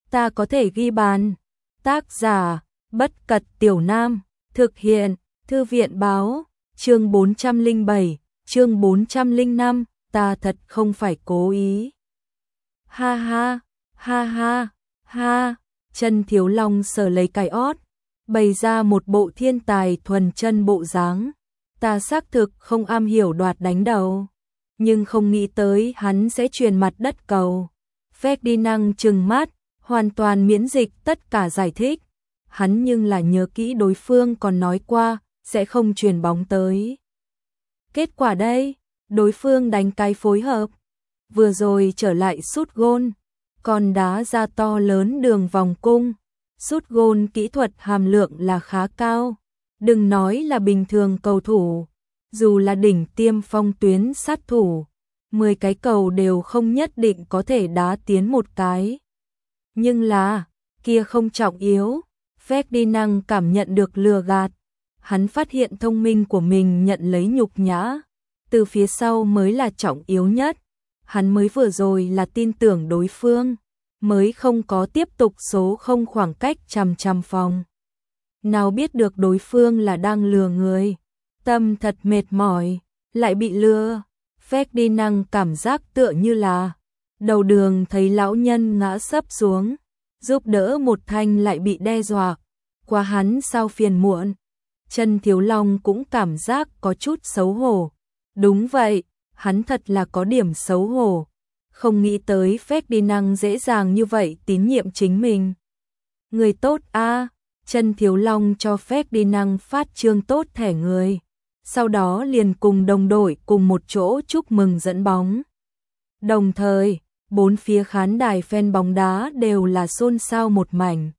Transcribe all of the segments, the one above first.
ta có thể ghi bàn. Tác giả, Bất Cật Tiểu Nam, thực hiện, Thư viện Báo, chương 407, chương 405, ta thật không phải cố ý. Ha ha, ha ha, ha, Chân Thiếu Long sờ lấy cái ót, bày ra một bộ thiên tài thuần chân bộ dáng. Ta xác thực không am hiểu đoạt đánh đầu, nhưng không nghĩ tới hắn sẽ truyền mặt đất cầu. Ferdinand trừng mắt, hoàn toàn miễn dịch tất cả giải thích. Hắn nhưng là nhớ kỹ đối phương còn nói qua, sẽ không truyền bóng tới. Kết quả đây, đối phương đánh cái phối hợp. Vừa rồi trở lại sút gôn, còn đá ra to lớn đường vòng cung. Sút gôn kỹ thuật hàm lượng là khá cao. Đừng nói là bình thường cầu thủ, dù là đỉnh tiêm phong tuyến sát thủ, 10 cái cầu đều không nhất định có thể đá tiến một cái. Nhưng là, kia không trọng yếu. Ferdinand cảm nhận được lừa gạt. Hắn phát hiện thông minh của mình nhận lấy nhục nhã. Từ phía sau mới là trọng yếu nhất. Hắn mới vừa rồi là tin tưởng đối phương, mới không có tiếp tục số không khoảng cách chằm phòng. Nào biết được đối phương là đang lừa người. Tâm thật mệt mỏi, lại bị lừa. Ferdinand cảm giác tựa như là đầu đường thấy lão nhân ngã sấp xuống, giúp đỡ một thanh lại bị đe dọa. Qua hắn sao phiền muộn. Chân Thiếu Long cũng cảm giác có chút xấu hổ. Đúng vậy, hắn thật là có điểm xấu hổ. Không nghĩ tới Ferdinand dễ dàng như vậy tín nhiệm chính mình. Người tốt a. Chân Thiếu Long cho Ferdinand phát trương tốt thẻ người. Sau đó liền cùng đồng đội cùng một chỗ chúc mừng dẫn bóng. Đồng thời, bốn phía khán đài fan bóng đá đều là xôn xao một mảnh.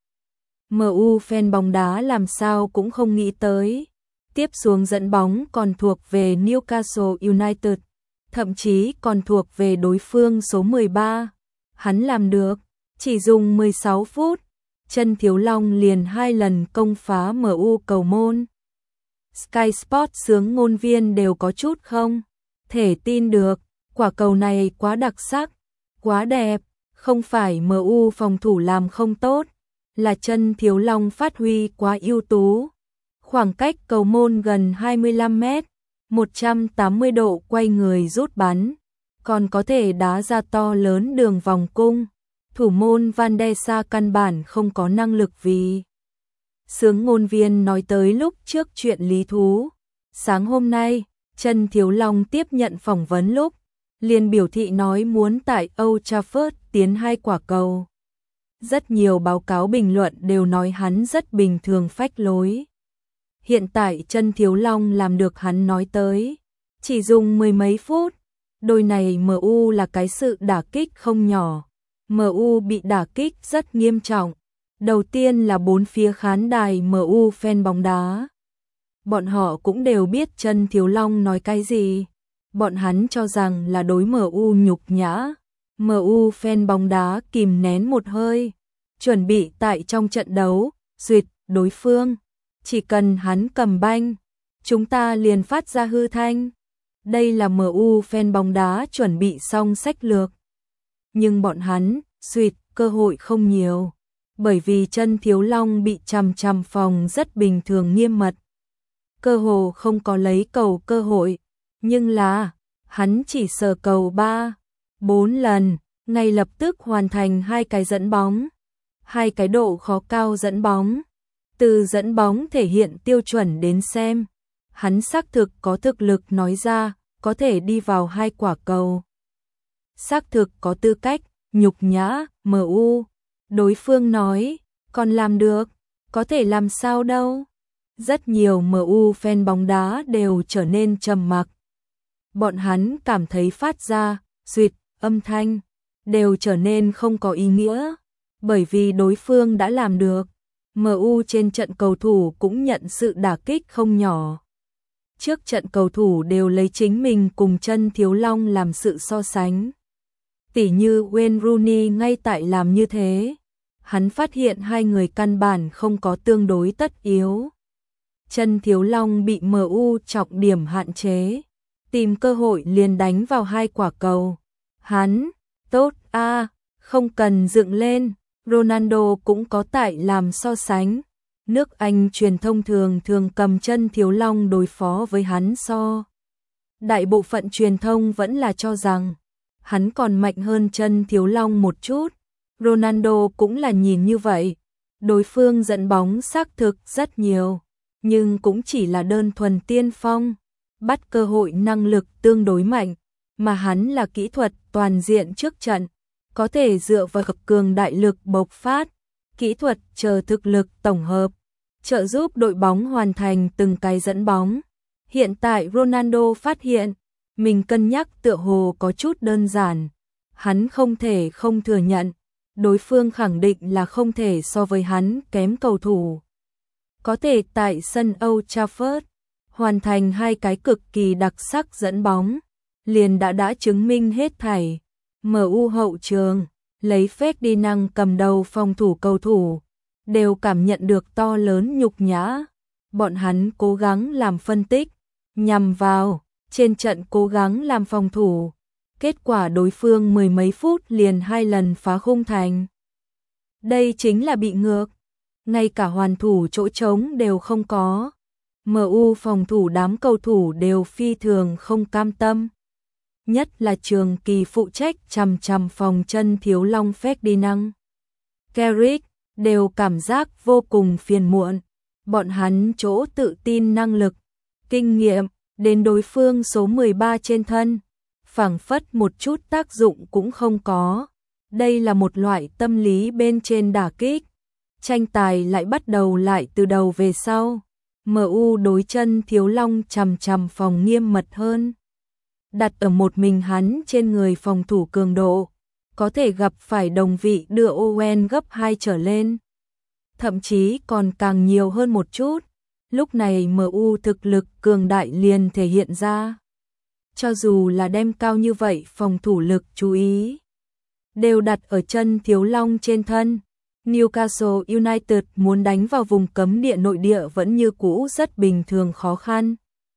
MU fan bóng đá làm sao cũng không nghĩ tới. Tiếp xuống dẫn bóng còn thuộc về Newcastle United, thậm chí còn thuộc về đối phương số 13. Hắn làm được, chỉ dùng 16 phút, Chân Thiếu Long liền 2 lần công phá MU cầu môn. Sky Sports sướng ngôn viên đều có chút không thể tin được, quả cầu này quá đặc sắc, quá đẹp, không phải MU phòng thủ làm không tốt, là Chân Thiếu Long phát huy quá ưu tú. Khoảng cách cầu môn gần 25 mét, 180 độ quay người rút bắn, còn có thể đá ra to lớn đường vòng cung. Thủ môn Van der Sa căn bản không có năng lực vì. Sướng ngôn viên nói tới lúc trước chuyện lý thú. Sáng hôm nay, Chân Thiếu Long tiếp nhận phỏng vấn lúc, liền biểu thị nói muốn tại Old Trafford tiến 2 quả cầu. Rất nhiều báo cáo bình luận đều nói hắn rất bình thường phách lối. Hiện tại Chân Thiếu Long làm được hắn nói tới. Chỉ dùng 10 mấy phút. Đôi này MU là cái sự đả kích không nhỏ. MU bị đả kích rất nghiêm trọng. Đầu tiên là bốn phía khán đài MU fan bóng đá. Bọn họ cũng đều biết Chân Thiếu Long nói cái gì. Bọn hắn cho rằng là đối MU nhục nhã. MU fan bóng đá kìm nén một hơi, chuẩn bị tại trong trận đấu duyệt đối phương. Chỉ cần hắn cầm banh, chúng ta liền phát ra hư thanh. Đây là MU fan bóng đá chuẩn bị xong sách lược. Nhưng bọn hắn duyệt cơ hội không nhiều, bởi vì Chân Thiếu Long bị chằm phòng rất bình thường nghiêm mật. Cơ hồ không có lấy cầu cơ hội, nhưng là hắn chỉ sờ cầu 3-4 lần, ngay lập tức hoàn thành 2 cái dẫn bóng, 2 cái độ khó cao dẫn bóng. Từ dẫn bóng thể hiện tiêu chuẩn đến xem, hắn xác thực có thực lực nói ra, có thể đi vào 2 quả cầu. Xác thực có tư cách, nhục nhã, MU. Đối phương nói, còn làm được, có thể làm sao đâu. Rất nhiều MU fan bóng đá đều trở nên trầm mặc. Bọn hắn cảm thấy phát ra, duyệt, âm thanh, đều trở nên không có ý nghĩa, bởi vì đối phương đã làm được. MU trên trận cầu thủ cũng nhận sự đả kích không nhỏ. Trước trận cầu thủ đều lấy chính mình cùng Chân Thiếu Long làm sự so sánh. Tỉ như Wayne Rooney ngay tại làm như thế. Hắn phát hiện 2 người căn bản không có tương đối tất yếu. Chân Thiếu Long bị MU trọng điểm hạn chế, tìm cơ hội liền đánh vào 2 quả cầu. Hắn, tốt a, không cần dựng lên, Ronaldo cũng có tại làm so sánh. Nước Anh truyền thông thường cầm chân Thiếu Long đối phó với hắn so. Đại bộ phận truyền thông vẫn là cho rằng hắn còn mạnh hơn chân Thiếu Long một chút. Ronaldo cũng là nhìn như vậy. Đối phương dẫn bóng xác thực rất nhiều, nhưng cũng chỉ là đơn thuần tiên phong, bắt cơ hội năng lực tương đối mạnh, mà hắn là kỹ thuật toàn diện trước trận, có thể dựa vào cực cường đại lực bộc phát, kỹ thuật chờ thực lực tổng hợp, trợ giúp đội bóng hoàn thành từng cái dẫn bóng. Hiện tại Ronaldo phát hiện, mình cân nhắc tựa hồ có chút đơn giản, hắn không thể không thừa nhận, đối phương khẳng định là không thể so với hắn kém cầu thủ. Có thể tại sân Old Trafford hoàn thành hai cái cực kỳ đặc sắc dẫn bóng, liền đã chứng minh hết thảy. MU hậu trường, lấy Ferdinand cầm đầu phòng thủ cầu thủ, đều cảm nhận được to lớn nhục nhã. Bọn hắn cố gắng làm phân tích, nhằm vào, trên trận cố gắng làm phòng thủ. Kết quả đối phương mười mấy phút liền 2 lần phá khung thành. Đây chính là bị ngược, ngay cả hoàn thủ chỗ trống đều không có. MU phòng thủ đám cầu thủ đều phi thường không cam tâm. Nhất là Trường Kỳ phụ trách chằm phòng chân Thiếu Long Ferdinand, Carrick, đều cảm giác vô cùng phiền muộn. Bọn hắn chỗ tự tin năng lực, kinh nghiệm, đến đối phương số 13 trên thân, phảng phất một chút tác dụng cũng không có. Đây là một loại tâm lý bên trên đả kích. Tranh tài lại bắt đầu lại từ đầu về sau. MU đối chân Thiếu Long chằm phòng nghiêm mật hơn. Đặt ở một mình hắn trên người phòng thủ cường độ, có thể gặp phải đồng vị đưa Owen gấp 2 trở lên. Thậm chí còn càng nhiều hơn một chút. Lúc này MU thực lực cường đại liền thể hiện ra. Cho dù là đem cao như vậy phòng thủ lực chú ý, đều đặt ở chân Thiếu Long trên thân. Newcastle United muốn đánh vào vùng cấm địa nội địa vẫn như cũ rất bình thường khó khăn.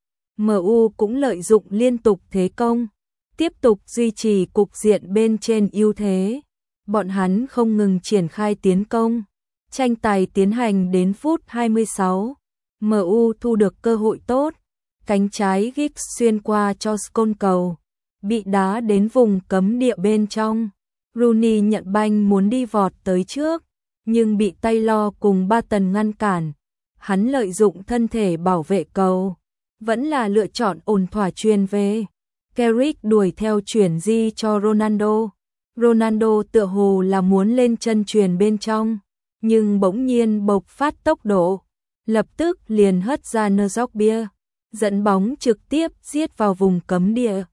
MU cũng lợi dụng liên tục thế công, tiếp tục duy trì cục diện bên trên ưu thế. Bọn hắn không ngừng triển khai tiến công. Tranh tài tiến hành đến phút 26. MU thu được cơ hội tốt. Cánh trái Giggs xuyên qua cho Scholes cầu, bị đá đến vùng cấm địa bên trong. Rooney nhận banh muốn đi vọt tới trước, nhưng bị Taylor cùng Barton ngăn cản. Hắn lợi dụng thân thể bảo vệ cầu, vẫn là lựa chọn ổn thỏa chuyền về. Carrick đuổi theo chuyển di cho Ronaldo. Ronaldo tựa hồ là muốn lên chân chuyền bên trong, nhưng bỗng nhiên bộc phát tốc độ, lập tức liền hất ra Nzogbia, dẫn bóng trực tiếp giết vào vùng cấm địa.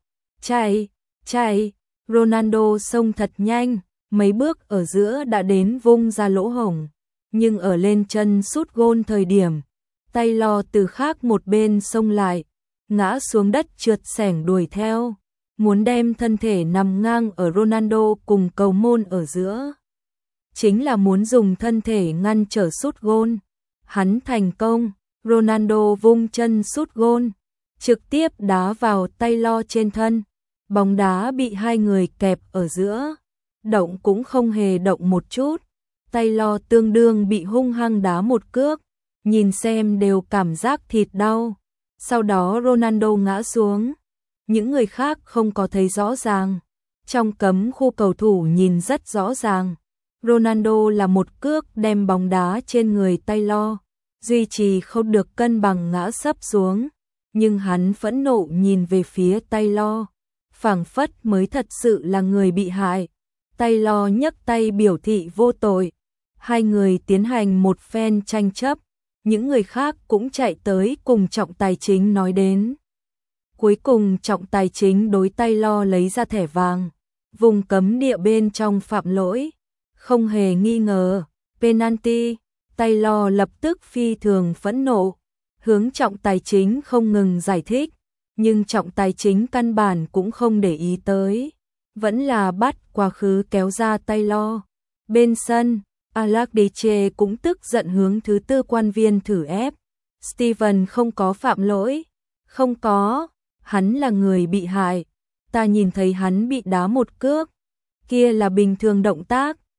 Chạy, Ronaldo xông thật nhanh, mấy bước ở giữa đã đến vung ra lỗ hổng, nhưng ở lên chân sút gôn thời điểm, Taylor từ khác một bên xông lại, ngã xuống đất trượt xẻng đuổi theo, muốn đem thân thể nằm ngang ở Ronaldo cùng cầu môn ở giữa. Chính là muốn dùng thân thể ngăn trở sút gôn. Hắn thành công, Ronaldo vung chân sút gôn, trực tiếp đá vào Taylor trên thân. Bóng đá bị hai người kẹp ở giữa, động cũng không hề động một chút. Taylor tương đương bị hung hăng đá một cước, nhìn xem đều cảm giác thịt đau. Sau đó Ronaldo ngã xuống, những người khác không có thấy rõ ràng. Trong cấm khu cầu thủ nhìn rất rõ ràng. Ronaldo là một cước đem bóng đá trên người Taylor, duy trì không được cân bằng ngã sấp xuống, nhưng hắn phẫn nộ nhìn về phía Taylor, phảng phất mới thật sự là người bị hại. Taylor nhấc tay biểu thị vô tội. Hai người tiến hành một phen tranh chấp, những người khác cũng chạy tới cùng trọng tài chính nói đến. Cuối cùng trọng tài chính đối Taylor lấy ra thẻ vàng, vùng cấm địa bên trong phạm lỗi, không hề nghi ngờ, penalty. Taylor lập tức phi thường phẫn nộ, hướng trọng tài chính không ngừng giải thích, nhưng trọng tài chính căn bản cũng không để ý tới, vẫn là bắt quá khứ kéo ra Taylor. Bên sân, Allardyce cũng tức giận hướng thứ tư quan viên thử ép. Steven không có phạm lỗi. Không có, hắn là người bị hại. Ta nhìn thấy hắn bị đá một cước. Kia là bình thường động tác.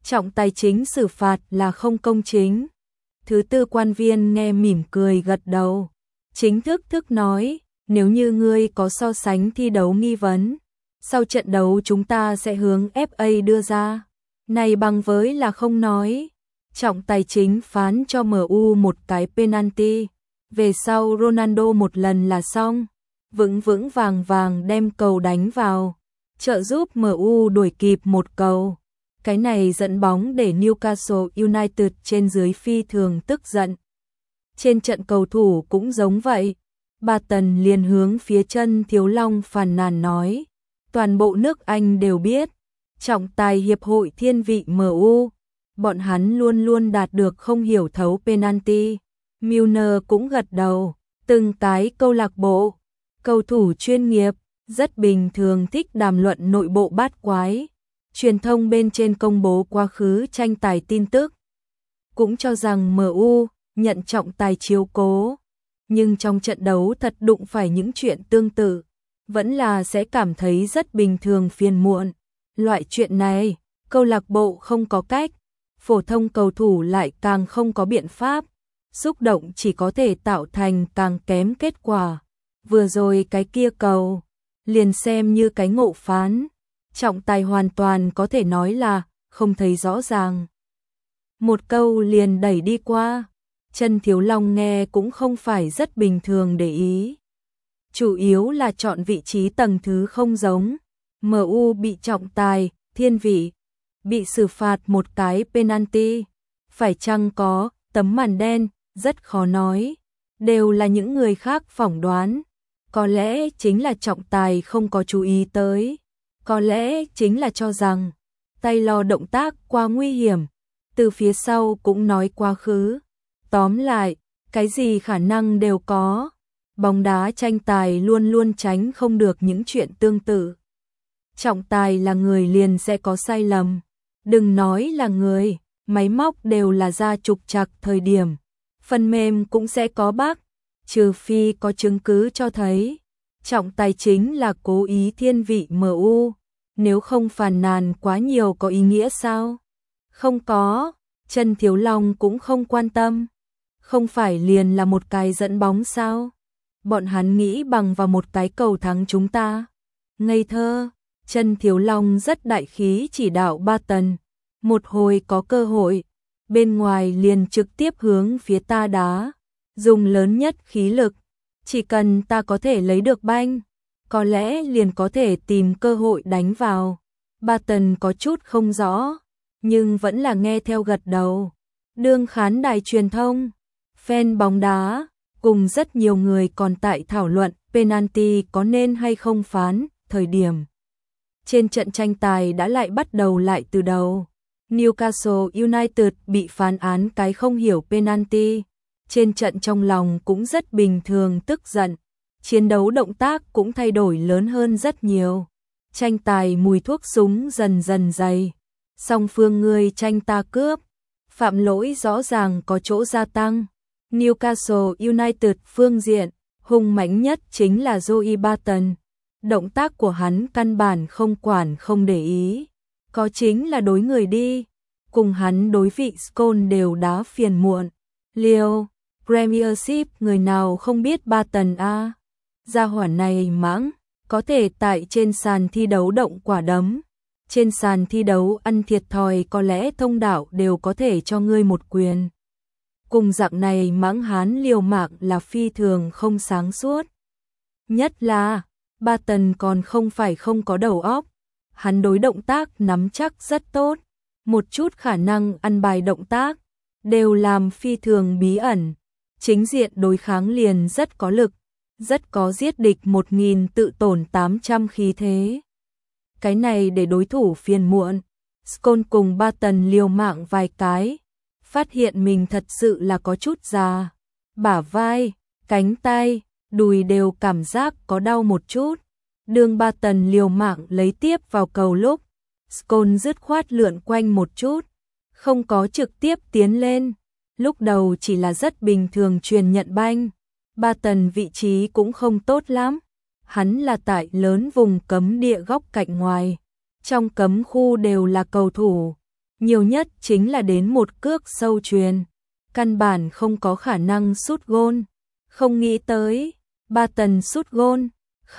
Trọng tài chính xử phạt là không công chính. Thứ tư quan viên nghe mỉm cười gật đầu. Chính thức nói, nếu như ngươi có so sánh thi đấu nghi vấn, sau trận đấu chúng ta sẽ hướng FA đưa ra. Này bằng với là không nói. Trọng tài chính phán cho MU một cái penalty. Về sau Ronaldo một lần là xong. Vững vững vàng vàng đem cầu đánh vào, trợ giúp MU đuổi kịp một cầu. Cái này dẫn bóng để Newcastle United trên dưới phi thường tức giận. Trên trận cầu thủ cũng giống vậy. Barton liền hướng phía Chân Thiếu Long phàn nàn nói, toàn bộ nước Anh đều biết, trọng tài hiệp hội thiên vị MU, bọn hắn luôn luôn đạt được không hiểu thấu penalty. Milner cũng gật đầu, từng cái câu lạc bộ, cầu thủ chuyên nghiệp, rất bình thường thích đàm luận nội bộ bát quái. Truyền thông bên trên công bố quá khứ tranh tài tin tức, cũng cho rằng MU nhận trọng tài chiếu cố, nhưng trong trận đấu thật đụng phải những chuyện tương tự, vẫn là sẽ cảm thấy rất bình thường phiền muộn. Loại chuyện này, câu lạc bộ không có cách, phổ thông cầu thủ lại càng không có biện pháp, xúc động chỉ có thể tạo thành càng kém kết quả. Vừa rồi cái kia cầu, liền xem như cái ngộ phán, trọng tài hoàn toàn có thể nói là không thấy rõ ràng. Một câu liền đẩy đi qua. Chân Thiếu Long nghe cũng không phải rất bình thường để ý. Chủ yếu là chọn vị trí tầng thứ không giống. MU bị trọng tài, thiên vị, bị xử phạt một cái penalty. Phải chăng có tấm màn đen, rất khó nói. Đều là những người khác phỏng đoán. Có lẽ chính là trọng tài không có chú ý tới. Có lẽ chính là cho rằng Taylor động tác quá nguy hiểm. Từ phía sau cũng nói quá khứ. Tóm lại, cái gì khả năng đều có. Bóng đá tranh tài luôn luôn tránh không được những chuyện tương tự. Trọng tài là người liền sẽ có sai lầm. Đừng nói là người, máy móc đều là ra trục trặc thời điểm. Phần mềm cũng sẽ có bug, trừ phi có chứng cứ cho thấy. Trọng tài chính là cố ý thiên vị MU. Nếu không phàn nàn quá nhiều có ý nghĩa sao? Không có, Chân Thiếu Long cũng không quan tâm. Không phải liền là một cái dẫn bóng sao? Bọn hắn nghĩ bằng vào một cái cầu thắng chúng ta. Ngây thơ, Chân Thiếu Long rất đại khí chỉ đạo Barton. Một hồi có cơ hội, bên ngoài liền trực tiếp hướng phía ta đá. Dùng lớn nhất khí lực, chỉ cần ta có thể lấy được banh, có lẽ liền có thể tìm cơ hội đánh vào. Barton có chút không rõ, nhưng vẫn là nghe theo gật đầu. Đương khán đài truyền thông, fan bóng đá, cùng rất nhiều người còn tại thảo luận penalty có nên hay không phán, thời điểm. Trên trận tranh tài đã lại bắt đầu lại từ đầu. Newcastle United bị phán án cái không hiểu penalty. Trên trận trong lòng cũng rất bình thường tức giận. Chiến đấu động tác cũng thay đổi lớn hơn rất nhiều. Tranh tài mùi thuốc súng dần dần dày. Song phương người tranh ta cướp. Phạm lỗi rõ ràng có chỗ gia tăng. Newcastle United phương diện, hung mãnh nhất chính là Joey Barton. Động tác của hắn căn bản không quản không để ý. Có chính là đối người đi. Cùng hắn đối vị Scone đều đá phiền muộn. Liêu, Premiership người nào không biết Barton a? Gia hỏa này mãng, có thể tại trên sàn thi đấu động quả đấm. Trên sàn thi đấu ăn thiệt thòi có lẽ thông đạo đều có thể cho ngươi một quyền. Cùng dạng này mãng hán liều mạng là phi thường không sáng suốt. Nhất là, Barton còn không phải không có đầu óc. Hắn đối động tác nắm chắc rất tốt. Một chút khả năng ăn bài động tác, đều làm phi thường bí ẩn. Chính diện đối kháng liền rất có lực, rất có giết địch 1000 tự tổn 800 khí thế. Cái này để đối thủ phiền muộn. Scone cùng Barton liều mạng vài cái, phát hiện mình thật sự là có chút già. Bả vai, cánh tay, đùi đều cảm giác có đau một chút. Đường Barton liều mạng lấy tiếp vào cầu lúc, Scone dứt khoát lượn quanh một chút, không có trực tiếp tiến lên. Lúc đầu chỉ là rất bình thường truyền nhận banh. Barton vị trí cũng không tốt lắm. Hắn là tại lớn vùng cấm địa góc cạnh ngoài. Trong cấm khu đều là cầu thủ. nhiều nhất chính là đến một cước sâu chuyền, căn bản không có khả năng sút gôn. Không nghĩ tới, Barton sút gôn,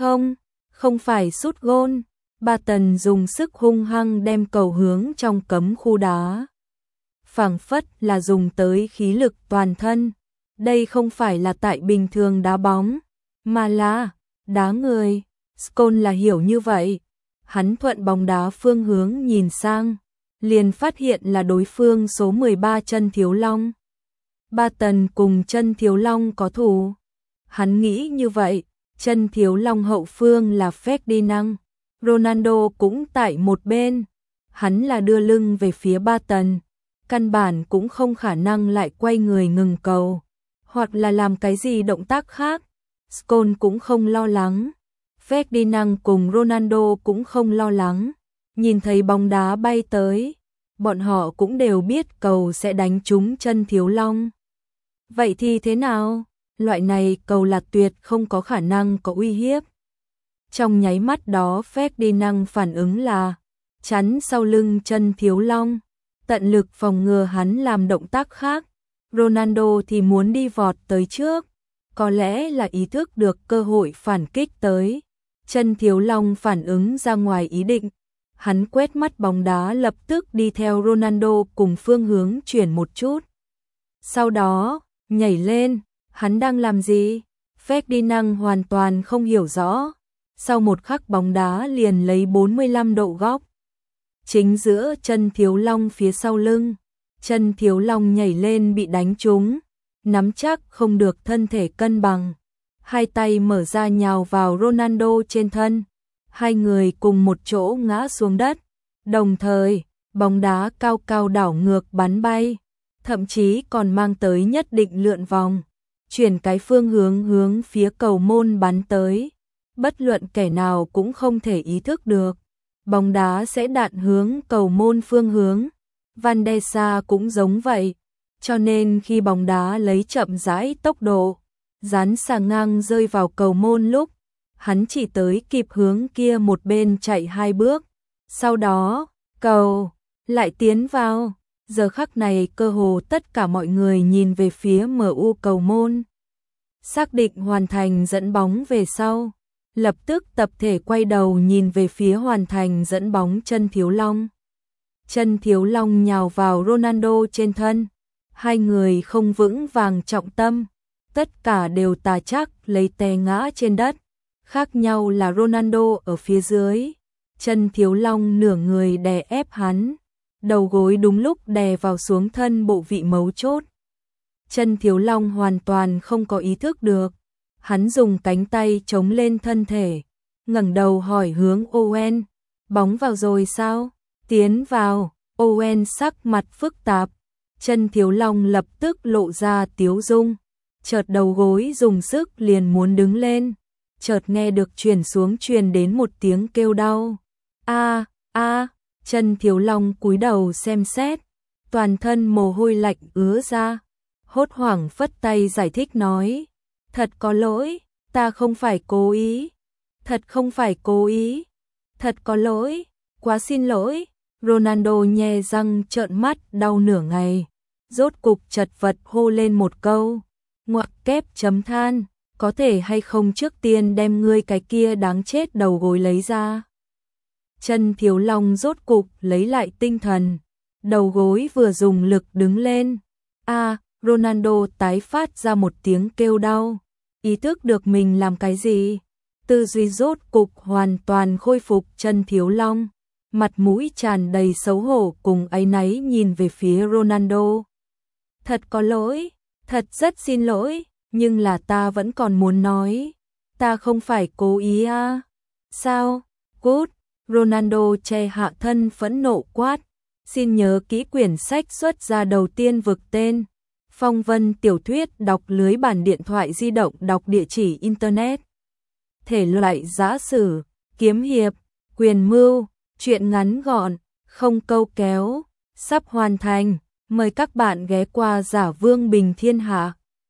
không phải sút gôn, Barton dùng sức hung hăng đem cầu hướng trong cấm khu đá. Phảng phất là dùng tới khí lực toàn thân, đây không phải là tại bình thường đá bóng, mà là đá người. Scholes là hiểu như vậy, hắn thuận bóng đá phương hướng nhìn sang, liền phát hiện là đối phương số 13 Chân Thiếu Long. Barton cùng Chân Thiếu Long có thù. Hắn nghĩ như vậy, Chân Thiếu Long hậu phương là Ferdinand, Ronaldo cũng tại một bên, hắn là đưa lưng về phía Barton, căn bản cũng không khả năng lại quay người ngừng cầu, hoặc là làm cái gì động tác khác. Scholes cũng không lo lắng, Ferdinand cùng Ronaldo cũng không lo lắng, nhìn thấy bóng đá bay tới, bọn họ cũng đều biết cầu sẽ đánh trúng Chân Thiếu Long. Vậy thì thế nào? Loại này cầu là tuyệt không có khả năng có uy hiếp. Trong nháy mắt đó Ferdinand phản ứng là chắn sau lưng Chân Thiếu Long, tận lực phòng ngừa hắn làm động tác khác. Ronaldo thì muốn đi vọt tới trước, có lẽ là ý thức được cơ hội phản kích tới. Chân Thiếu Long phản ứng ra ngoài ý định, hắn quét mắt bóng đá lập tức đi theo Ronaldo cùng phương hướng chuyển một chút. Sau đó, nhảy lên, hắn đang làm gì? Ferdinand hoàn toàn không hiểu rõ. Sau một khắc bóng đá liền lấy 45 độ góc. Chính giữa Chân Thiếu Long phía sau lưng, Chân Thiếu Long nhảy lên bị đánh trúng, nắm chắc không được thân thể cân bằng. Hai tay mở ra nhào vào Ronaldo trên thân. Hai người cùng một chỗ ngã xuống đất. Đồng thời, bóng đá cao cao đảo ngược bắn bay, thậm chí còn mang tới nhất định lượn vòng, chuyển cái phương hướng phía cầu môn bắn tới. Bất luận kẻ nào cũng không thể ý thức được bóng đá sẽ đạn hướng cầu môn phương hướng. Van der Sar cũng giống vậy, cho nên khi bóng đá lấy chậm rãi tốc độ, dán sàng ngang rơi vào cầu môn lúc, hắn chỉ tới kịp hướng kia một bên chạy 2 bước. Sau đó, cầu lại tiến vào. Giờ khắc này cơ hồ tất cả mọi người nhìn về phía MU cầu môn. Xác định hoàn thành dẫn bóng về sau, lập tức tập thể quay đầu nhìn về phía hoàn thành dẫn bóng Chân Thiếu Long. Chân Thiếu Long nhào vào Ronaldo trên thân, hai người không vững vàng trọng tâm, tất cả đều tà chắc lấy té ngã trên đất. Khác nhau là Ronaldo ở phía dưới, Chân Thiếu Long nửa người đè ép hắn, đầu gối đúng lúc đè vào xuống thân bộ vị mấu chốt. Chân Thiếu Long hoàn toàn không có ý thức được, hắn dùng cánh tay chống lên thân thể, ngẩng đầu hỏi hướng Owen, bóng vào rồi sao? Tiến vào. Owen sắc mặt phức tạp, Chân Thiếu Long lập tức lộ ra tiếu dung, chợt đầu gối dùng sức liền muốn đứng lên, chợt nghe được truyền đến một tiếng kêu đau. A, Chân Thiếu Long cúi đầu xem xét, toàn thân mồ hôi lạnh ứa ra, hốt hoảng phất tay giải thích nói, thật có lỗi, ta không phải cố ý, thật không phải cố ý, thật có lỗi, quá xin lỗi. Ronaldo nhe răng trợn mắt đau nửa ngày, rốt cục chật vật hô lên một câu, ngoặc kép chấm than, có thể hay không trước tiên đem ngươi cái kia đáng chết đầu gối lấy ra. Chân Thiếu Long rốt cục lấy lại tinh thần, đầu gối vừa dùng lực đứng lên. Ronaldo tái phát ra một tiếng kêu đau, ý thức được mình làm cái gì, tư duy rốt cục hoàn toàn khôi phục. Chân Thiếu Long mặt mũi tràn đầy xấu hổ cùng áy náy nhìn về phía Ronaldo. Thật có lỗi, thật rất xin lỗi, nhưng là ta vẫn còn muốn nói, ta không phải cố ý à. Sao? Good. Ronaldo che hạ thân phẫn nộ quát, xin nhớ kỹ quyển sách xuất ra đầu tiên vực tên, phong vân tiểu thuyết đọc lưới bản điện thoại di động đọc địa chỉ internet. Thể loại giã sử, kiếm hiệp, quyền mưu, truyện ngắn gọn, không câu kéo, sắp hoàn thành, mời các bạn ghé qua Giả Vương Bình Thiên Hạ.